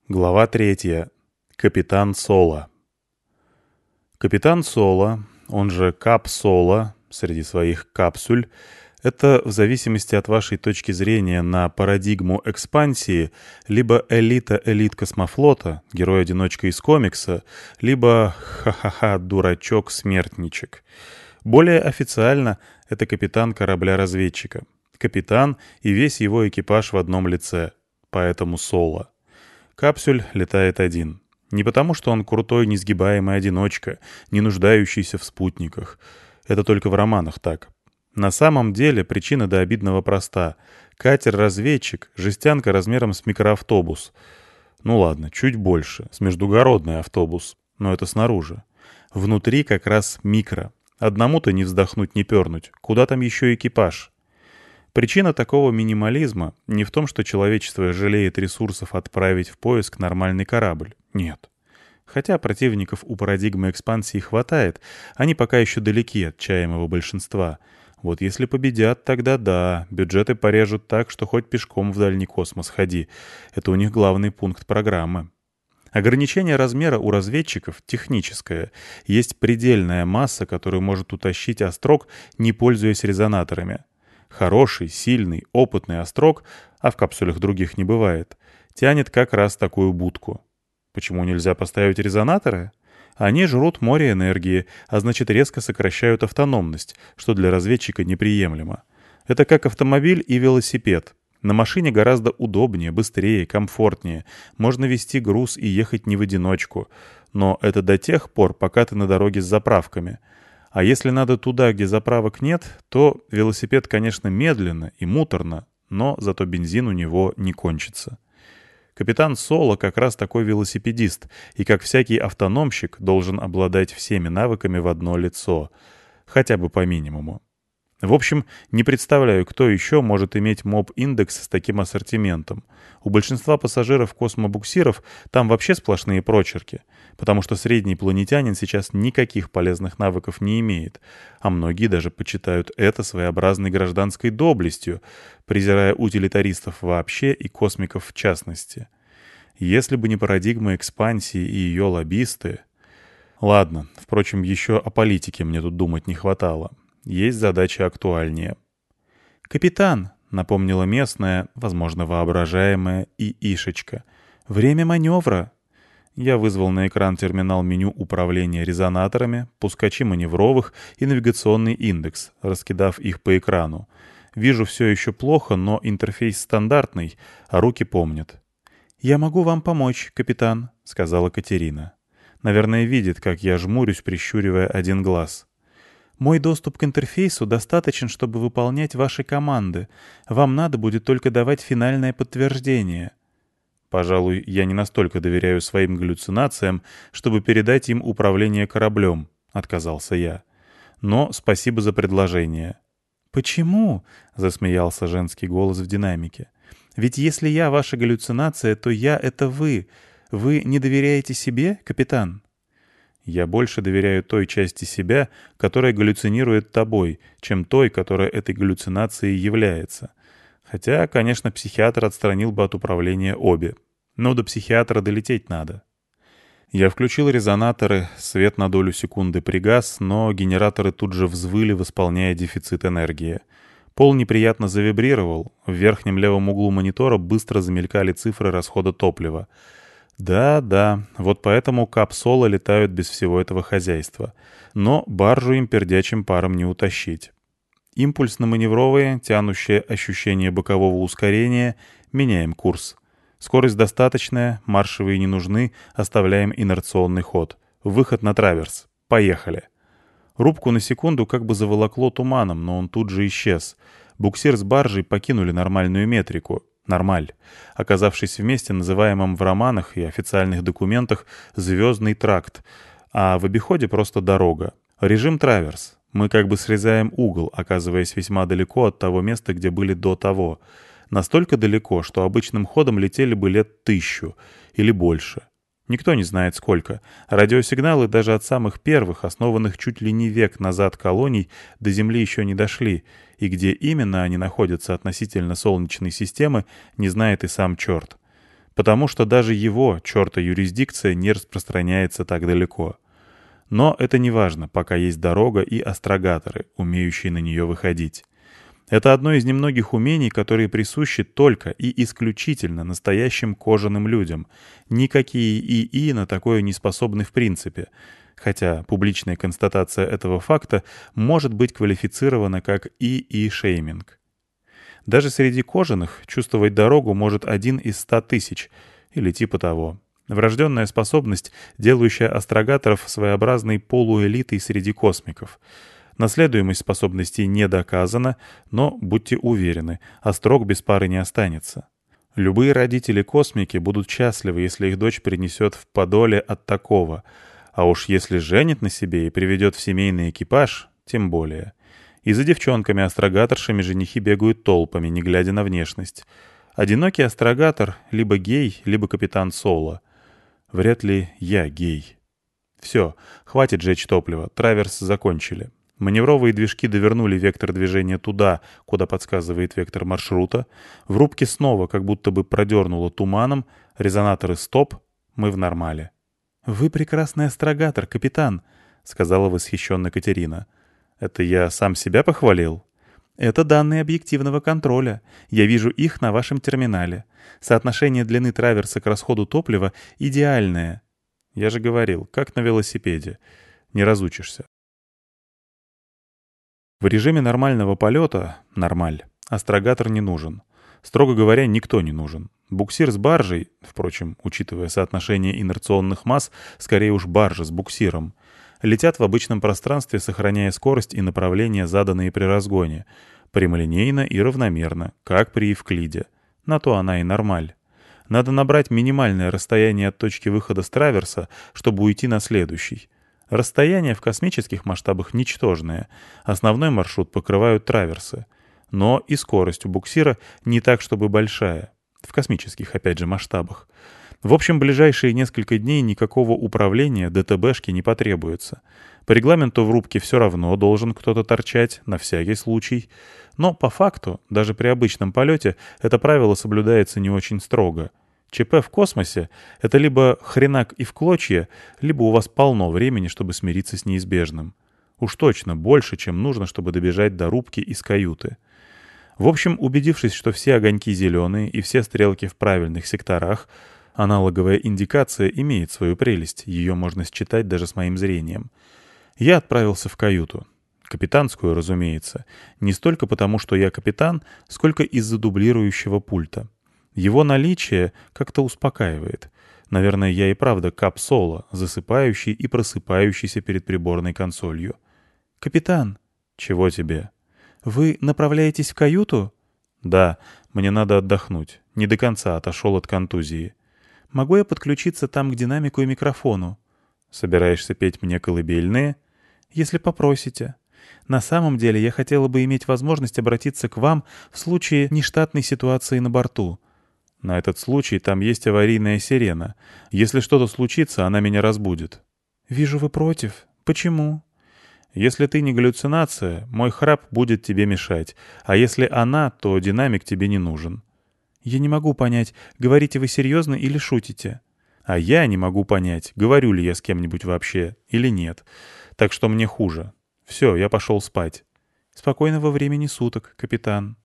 Глава 3. Капитан Соло. Капитан Соло, он же Кап Соло, среди своих капсуль, это в зависимости от вашей точки зрения на парадигму экспансии, либо элит космофлота, герой-одиночка из комикса, либо дурачок-смертничек. Более официально это капитан корабля-разведчика. Капитан и весь его экипаж в одном лице, поэтому Соло. Капсюль летает один. Не потому, что он крутой, несгибаемый одиночка, не нуждающийся в спутниках. Это только в романах так. На самом деле причина до обидного проста. Катер-разведчик, жестянка размером с микроавтобус. Ну ладно, чуть больше, с междугородный автобус, но это снаружи. Внутри как раз микро. Одному-то не вздохнуть, не пернуть. Куда там еще экипаж? Причина такого минимализма не в том, что человечество жалеет ресурсов отправить в поиск нормальный корабль. Нет. Хотя противников у парадигмы экспансии хватает, они пока еще далеки от чаемого большинства. Вот если победят, тогда да, бюджеты порежут так, что хоть пешком в дальний космос ходи. Это у них главный пункт программы. Ограничение размера у разведчиков техническое. Есть предельная масса, которую может утащить острог, не пользуясь резонаторами. Хороший, сильный, опытный острог, а в капсулях других не бывает, тянет как раз такую будку. Почему нельзя поставить резонаторы? Они жрут море энергии, а значит резко сокращают автономность, что для разведчика неприемлемо. Это как автомобиль и велосипед. На машине гораздо удобнее, быстрее, комфортнее. Можно везти груз и ехать не в одиночку. Но это до тех пор, пока ты на дороге с заправками. А если надо туда, где заправок нет, то велосипед, конечно, медленно и муторно, но зато бензин у него не кончится. Капитан Соло как раз такой велосипедист, и как всякий автономщик должен обладать всеми навыками в одно лицо, хотя бы по минимуму. В общем, не представляю, кто еще может иметь моб-индекс с таким ассортиментом. У большинства пассажиров космобуксиров там вообще сплошные прочерки, потому что средний планетянин сейчас никаких полезных навыков не имеет, а многие даже почитают это своеобразной гражданской доблестью, презирая утилитаристов вообще и космиков в частности. Если бы не парадигма экспансии и ее лоббисты... Ладно, впрочем, еще о политике мне тут думать не хватало. Есть задача актуальнее. «Капитан», — напомнила местная, возможно, воображаемая ИИшечка, — «время маневра». Я вызвал на экран терминал меню управления резонаторами, пускачи маневровых и навигационный индекс, раскидав их по экрану. Вижу все еще плохо, но интерфейс стандартный, а руки помнят. «Я могу вам помочь, капитан», — сказала Катерина. Наверное, видит, как я жмурюсь, прищуривая один глаз. «Мой доступ к интерфейсу достаточен, чтобы выполнять ваши команды. Вам надо будет только давать финальное подтверждение». Пожалуй, я не настолько доверяю своим галлюцинациям, чтобы передать им управление кораблем, — отказался я. Но спасибо за предложение. «Почему?» — засмеялся женский голос в динамике. «Ведь если я ваша галлюцинация, то я — это вы. Вы не доверяете себе, капитан?» «Я больше доверяю той части себя, которая галлюцинирует тобой, чем той, которая этой галлюцинацией является. Хотя, конечно, психиатр отстранил бы от управления обе. Но до психиатра долететь надо». Я включил резонаторы, свет на долю секунды пригас, но генераторы тут же взвыли, восполняя дефицит энергии. Пол неприятно завибрировал, в верхнем левом углу монитора быстро замелькали цифры расхода топлива. Да, вот поэтому капсулы летают без всего этого хозяйства. Но баржу им пердячим паром не утащить. Импульсно-маневровые, тянущие ощущение бокового ускорения, меняем курс. Скорость достаточная, маршевые не нужны, оставляем инерционный ход. Выход на траверс. Поехали. Рубку на секунду как бы заволокло туманом, но он тут же исчез. Буксир с баржей покинули нормальную метрику. Нормаль, оказавшись в месте, называемом в романах и официальных документах «звездный тракт», а в обиходе просто дорога. Режим траверс. Мы как бы срезаем угол, оказываясь весьма далеко от того места, где были до того. Настолько далеко, что обычным ходом летели бы лет 1000 или больше. Никто не знает сколько. Радиосигналы даже от самых первых, основанных чуть ли не век назад колоний, до Земли еще не дошли, и где именно они находятся относительно Солнечной системы, не знает и сам черт. потому что даже его, чёрта юрисдикция, не распространяется так далеко. Но это не важно, пока есть дорога и астрогаторы, умеющие на нее выходить. Это одно из немногих умений, которые присущи только и исключительно настоящим кожаным людям. Никакие ИИ на такое не способны в принципе, хотя публичная констатация этого факта может быть квалифицирована как ИИ-шейминг. Даже среди кожаных чувствовать дорогу может 1 из 100 тысяч, или типа того. Врожденная способность, делающая астрогаторов своеобразной полуэлитой среди космиков. Наследуемость способностей не доказана, но, будьте уверены, острог без пары не останется. Любые родители-космики будут счастливы, если их дочь принесет в подоле от такого, а уж если женит на себе и приведет в семейный экипаж, тем более. И за девчонками-астрогаторшами женихи бегают толпами, не глядя на внешность. Одинокий астрогатор — либо гей, либо капитан Соло. Вряд ли я гей. Все, хватит жечь топливо, траверс закончили. Маневровые движки довернули вектор движения туда, куда подсказывает вектор маршрута. В рубке снова как будто бы продернуло туманом. Резонаторы стоп. Мы в нормале. «Вы прекрасный астрогатор, капитан», — сказала восхищенно Катерина. «Это я сам себя похвалил?» «Это данные объективного контроля. Я вижу их на вашем терминале. Соотношение длины траверса к расходу топлива идеальное». «Я же говорил, как на велосипеде. Не разучишься». В режиме нормального полета, астрогатор не нужен. Строго говоря, никто не нужен. Буксир с баржей, впрочем, учитывая соотношение инерционных масс, скорее уж баржа с буксиром, летят в обычном пространстве, сохраняя скорость и направление, заданные при разгоне, прямолинейно и равномерно, как при Евклиде. На то она и нормаль. Надо набрать минимальное расстояние от точки выхода с траверса, чтобы уйти на следующий. Расстояние в космических масштабах ничтожное. Основной маршрут покрывают траверсы. Но и скорость у буксира не так, чтобы большая. В космических, опять же, масштабах. В общем, ближайшие несколько дней никакого управления ДТБшки не потребуется. По регламенту в рубке все равно должен кто-то торчать, на всякий случай. Но по факту, даже при обычном полете, это правило соблюдается не очень строго. ЧП в космосе — это либо хренак и в клочья, либо у вас полно времени, чтобы смириться с неизбежным. Уж точно больше, чем нужно, чтобы добежать до рубки из каюты. В общем, убедившись, что все огоньки зеленые и все стрелки в правильных секторах, аналоговая индикация имеет свою прелесть, ее можно считать даже с моим зрением. Я отправился в каюту. Капитанскую, разумеется. Не столько потому, что я капитан, сколько из-за дублирующего пульта. Его наличие как-то успокаивает. Наверное, я и правда кап-соло, засыпающий и просыпающийся перед приборной консолью. «Капитан!» «Чего тебе?» «Вы направляетесь в каюту?» «Да, мне надо отдохнуть. Не до конца отошел от контузии». «Могу я подключиться там к динамику и микрофону?» «Собираешься петь мне колыбельные?» «Если попросите. На самом деле я хотела бы иметь возможность обратиться к вам в случае нештатной ситуации на борту». «На этот случай там есть аварийная сирена. Если что-то случится, она меня разбудит». «Вижу, вы против. Почему?» «Если ты не галлюцинация, мой храп будет тебе мешать. А если она, то динамик тебе не нужен». «Я не могу понять, говорите вы серьезно или шутите?» «А я не могу понять, говорю ли я с кем-нибудь вообще или нет. Так что мне хуже. Все, я пошел спать». «Спокойного времени суток, капитан».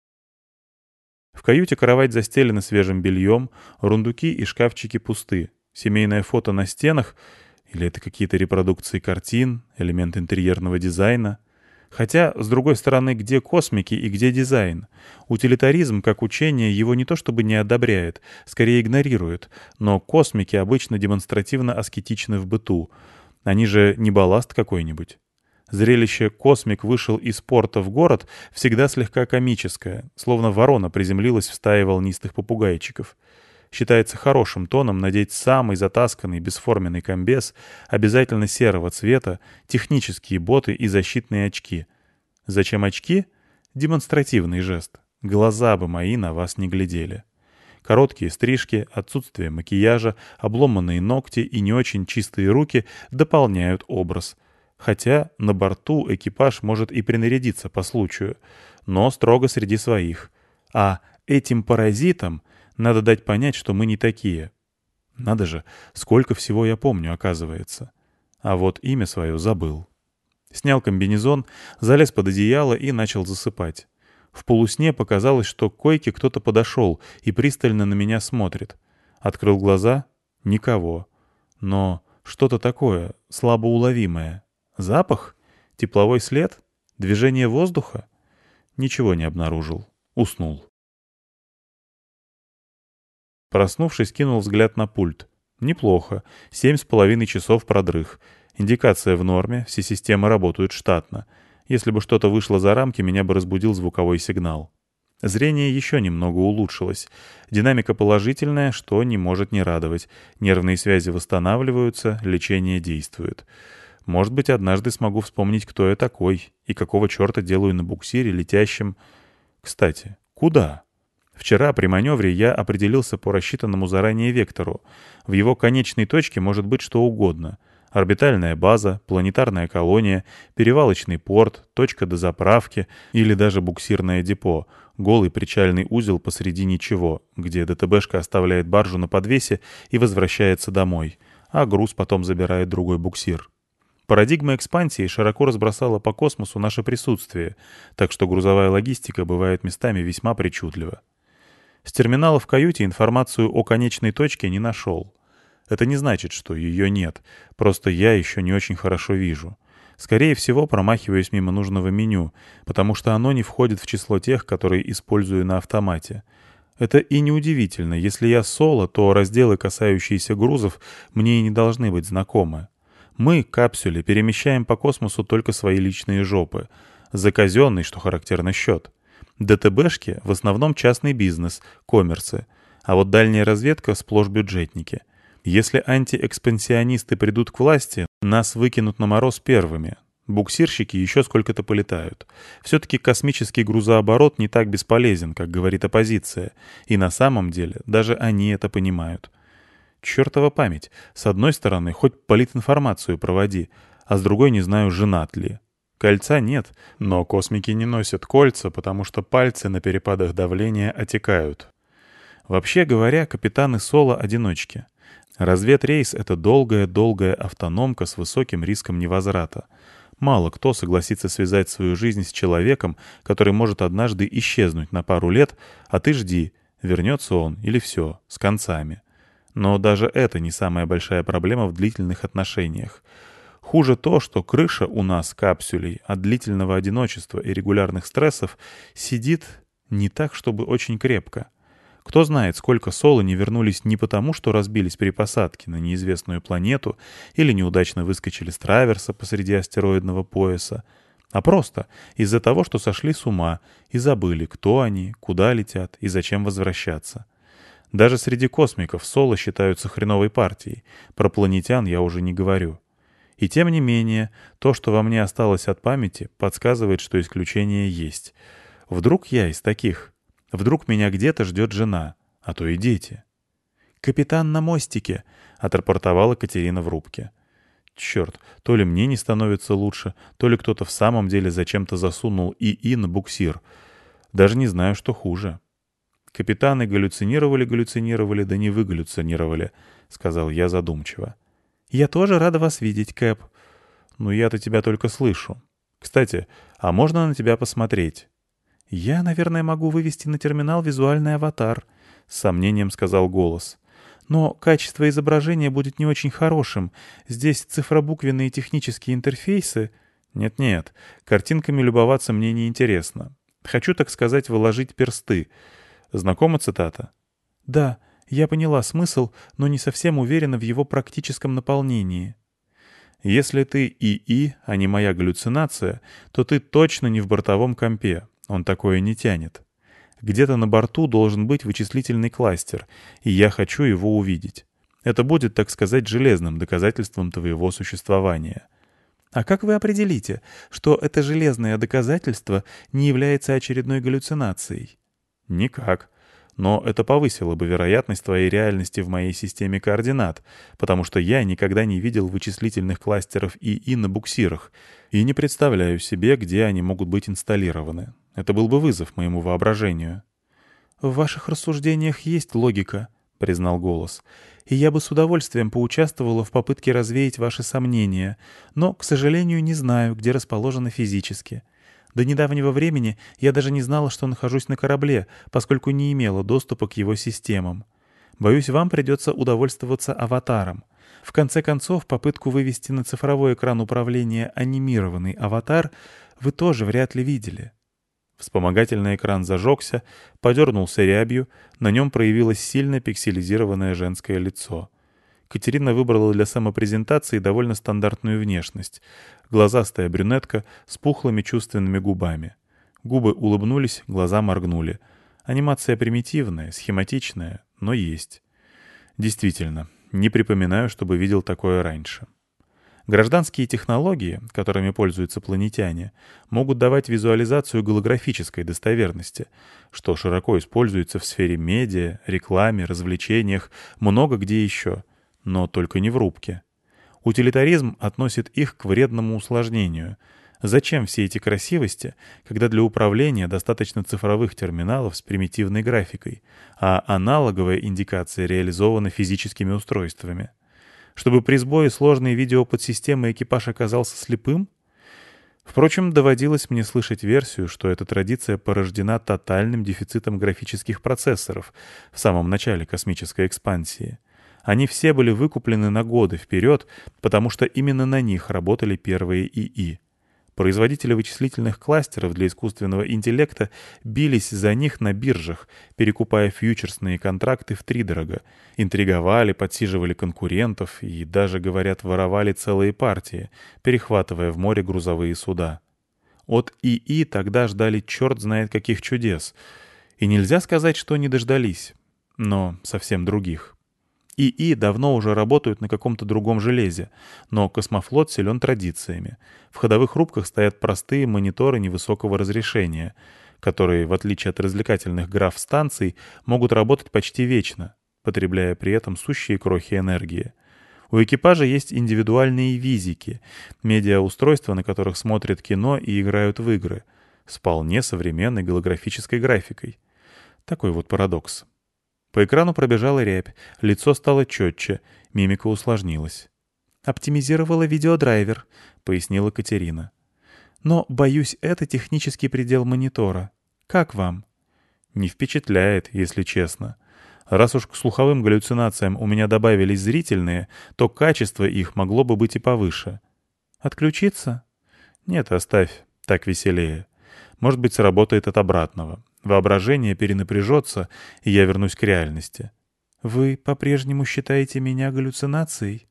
В каюте кровать застелена свежим бельем, рундуки и шкафчики пусты. Семейное фото на стенах, или это какие-то репродукции картин, элемент интерьерного дизайна. Хотя, с другой стороны, где космики и где дизайн? Утилитаризм, как учение, его не то чтобы не одобряет, скорее игнорирует, но космики обычно демонстративно аскетичны в быту. Они же не балласт какой-нибудь. Зрелище «Космик вышел из порта в город» всегда слегка комическое, словно ворона приземлилась в стае волнистых попугайчиков. Считается хорошим тоном надеть самый затасканный бесформенный комбез, обязательно серого цвета, технические боты и защитные очки. Зачем очки? Демонстративный жест. Глаза бы мои на вас не глядели. Короткие стрижки, отсутствие макияжа, обломанные ногти и не очень чистые руки дополняют образ. Хотя на борту экипаж может и принарядиться по случаю, но строго среди своих. А этим паразитам Надо дать понять, что мы не такие. Надо же, сколько всего я помню, оказывается. А вот имя свое забыл. Снял комбинезон, залез под одеяло и начал засыпать. В полусне показалось, что к койке кто-то подошел и пристально на меня смотрит. Открыл глаза — никого. Но что-то такое, слабо уловимое. Запах? Тепловой след? Движение воздуха? Ничего не обнаружил. Уснул. Проснувшись, кинул взгляд на пульт. Неплохо. 7,5 часов продрых. Индикация в норме, все системы работают штатно. Если бы что-то вышло за рамки, меня бы разбудил звуковой сигнал. Зрение еще немного улучшилось. Динамика положительная, что не может не радовать. Нервные связи восстанавливаются, лечение действует. Может быть, однажды смогу вспомнить, кто я такой и какого черта делаю на буксире, летящем... Кстати, куда? Вчера при маневре я определился по рассчитанному заранее вектору. В его конечной точке может быть что угодно. Орбитальная база, планетарная колония, перевалочный порт, точка дозаправки или даже буксирное депо, голый причальный узел посреди ничего, где ДТБшка оставляет баржу на подвесе и возвращается домой, а груз потом забирает другой буксир. Парадигма экспансии широко разбросала по космосу наше присутствие, так что грузовая логистика бывает местами весьма причудлива. С терминала в каюте информацию о конечной точке не нашел. Это не значит, что ее нет, просто я еще не очень хорошо вижу. Скорее всего, промахиваюсь мимо нужного меню, потому что оно не входит в число тех, которые использую на автомате. Это и неудивительно, если я соло, то разделы, касающиеся грузов, мне и не должны быть знакомы. Мы, капсюли, перемещаем по космосу только свои личные жопы. За казенный, что характерно, счет. ДТБшки в основном частный бизнес, коммерсы, а вот дальняя разведка сплошь бюджетники. Если антиэкспансионисты придут к власти, нас выкинут на мороз первыми. Буксирщики еще сколько-то полетают. Все-таки космический грузооборот не так бесполезен, как говорит оппозиция, и на самом деле даже они это понимают. Чертова память. С одной стороны, хоть политинформацию проводи, а с другой не знаю, женат ли. Кольца нет, но космики не носят кольца, потому что пальцы на перепадах давления отекают. Вообще говоря, капитаны соло — одиночки. Разведрейс — это долгая-долгая автономка с высоким риском невозврата. Мало кто согласится связать свою жизнь с человеком, который может однажды исчезнуть на пару лет, а ты жди, вернется он или все, с концами. Но даже это не самая большая проблема в длительных отношениях. Хуже то, что крыша у нас, капсюлей, от длительного одиночества и регулярных стрессов сидит не так, чтобы очень крепко. Кто знает, сколько соло не вернулись не потому, что разбились при посадке на неизвестную планету или неудачно выскочили с траверса посреди астероидного пояса, а просто из-за того, что сошли с ума и забыли, кто они, куда летят и зачем возвращаться. Даже среди космиков соло считаются хреновой партией, про планетян я уже не говорю. И тем не менее, то, что во мне осталось от памяти, подсказывает, что исключение есть. Вдруг я из таких? Вдруг меня где-то ждет жена, а то и дети. «Капитан на мостике», — отрапортовала Катерина в рубке. Черт, то ли мне не становится лучше, то ли кто-то в самом деле зачем-то засунул ИИ на буксир. Даже не знаю, что хуже. «Капитаны галлюцинировали, да не выгаллюцинировали», — сказал я задумчиво. «Я тоже рада вас видеть, Кэп». «Ну, я-то тебя только слышу. Кстати, а можно на тебя посмотреть?» «Я, наверное, могу вывести на терминал визуальный аватар», — с сомнением сказал голос. «Но качество изображения будет не очень хорошим. Здесь цифробуквенные технические интерфейсы...» «Нет-нет, картинками любоваться мне не интересно. Хочу, так сказать, выложить персты. Знакома цитата?» «Да, я поняла смысл, но не совсем уверена в его практическом наполнении». «Если ты ИИ, а не моя галлюцинация, то ты точно не в бортовом компе. Он такое не тянет. Где-то на борту должен быть вычислительный кластер, и я хочу его увидеть. Это будет, так сказать, железным доказательством твоего существования». «А как вы определите, что это железное доказательство не является очередной галлюцинацией?» «Никак. Но это повысило бы вероятность твоей реальности в моей системе координат, потому что я никогда не видел вычислительных кластеров ИИ на буксирах и не представляю себе, где они могут быть инсталлированы. Это был бы вызов моему воображению». «В ваших рассуждениях есть логика», — признал голос. «И я бы с удовольствием поучаствовала в попытке развеять ваши сомнения, но, к сожалению, не знаю, где расположено физически. До недавнего времени я даже не знала, что нахожусь на корабле, поскольку не имела доступа к его системам. Боюсь, вам придется удовольствоваться аватаром. В конце концов, попытку вывести на цифровой экран управления анимированный аватар вы тоже вряд ли видели». Вспомогательный экран зажегся, подернулся рябью, на нем проявилось сильно пикселизированное женское лицо. Катерина выбрала для самопрезентации довольно стандартную внешность. Глазастая брюнетка с пухлыми чувственными губами. Губы улыбнулись, глаза моргнули. Анимация примитивная, схематичная, но есть. Действительно, не припоминаю, чтобы видел такое раньше. Гражданские технологии, которыми пользуются планетяне, могут давать визуализацию голографической достоверности, что широко используется в сфере медиа, рекламе, развлечениях, много где еще, но только не в рубке. Утилитаризм относит их к вредному усложнению. Зачем все эти красивости, когда для управления достаточно цифровых терминалов с примитивной графикой, а аналоговая индикация реализована физическими устройствами? Чтобы при сбое сложной видеоподсистемы экипаж оказался слепым? Впрочем, доводилось мне слышать версию, что эта традиция порождена тотальным дефицитом графических процессоров в самом начале космической экспансии. Они все были выкуплены на годы вперед, потому что именно на них работали первые ИИ. Производители вычислительных кластеров для искусственного интеллекта бились за них на биржах, перекупая фьючерсные контракты втридорога, интриговали, подсиживали конкурентов и даже, говорят, воровали целые партии, перехватывая в море грузовые суда. От ИИ тогда ждали черт знает каких чудес. И нельзя сказать, что не дождались, но совсем других. ИИ давно уже работают на каком-то другом железе, но космофлот силен традициями. В ходовых рубках стоят простые мониторы невысокого разрешения, которые, в отличие от развлекательных граф-станций, могут работать почти вечно, потребляя при этом сущие крохи энергии. У экипажа есть индивидуальные визики, медиаустройства, на которых смотрят кино и играют в игры, с вполне современной голографической графикой. Такой вот парадокс. По экрану пробежала рябь, лицо стало четче, мимика усложнилась. «Оптимизировала видеодрайвер», — пояснила Катерина. «Но, боюсь, это технический предел монитора. Как вам?» «Не впечатляет, если честно. Раз уж к слуховым галлюцинациям у меня добавились зрительные, то качество их могло бы быть и повыше». «Отключиться?» «Нет, оставь, так веселее. Может быть, сработает от обратного. Воображение перенапряжется, и я вернусь к реальности». «Вы по-прежнему считаете меня галлюцинацией?»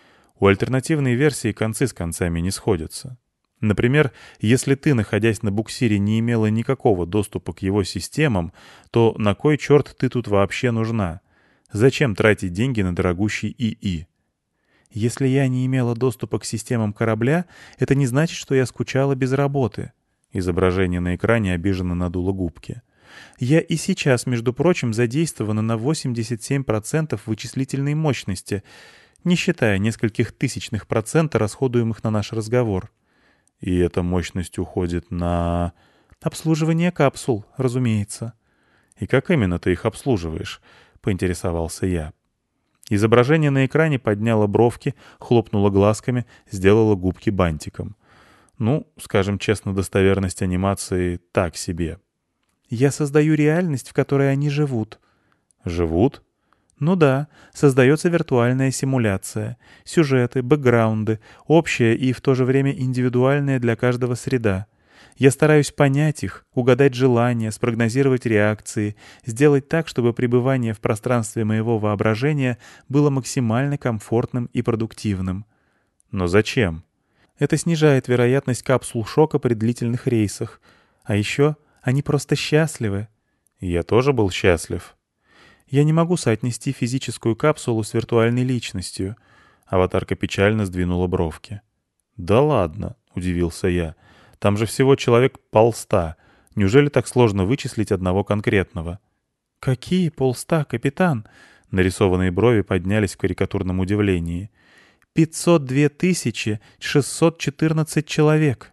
У альтернативной версии концы с концами не сходятся. Например, если ты, находясь на буксире, не имела никакого доступа к его системам, то на кой черт ты тут вообще нужна? Зачем тратить деньги на дорогущий ИИ? «Если я не имела доступа к системам корабля, это не значит, что я скучала без работы». Изображение на экране обиженно надуло губки. «Я и сейчас, между прочим, задействована на 87% вычислительной мощности, не считая нескольких тысячных процента, расходуемых на наш разговор». «И эта мощность уходит на...» «Обслуживание капсул, разумеется». «И как именно ты их обслуживаешь?» — поинтересовался я. Изображение на экране подняло бровки, хлопнуло глазками, сделало губки бантиком. Ну, скажем честно, достоверность анимации так себе. «Я создаю реальность, в которой они живут». «Живут?» «Ну да, создается виртуальная симуляция, сюжеты, бэкграунды, общая и в то же время индивидуальная для каждого среда. Я стараюсь понять их, угадать желания, спрогнозировать реакции, сделать так, чтобы пребывание в пространстве моего воображения было максимально комфортным и продуктивным». «Но зачем?» «Это снижает вероятность капсул шока при длительных рейсах. А еще они просто счастливы». «Я тоже был счастлив». «Я не могу соотнести физическую капсулу с виртуальной личностью». Аватарка печально сдвинула бровки. «Да ладно», — удивился я. «Там же всего человек 100. Неужели так сложно вычислить одного конкретного?» «Какие 100, капитан?» Нарисованные брови поднялись в карикатурном удивлении. 502 614 человек».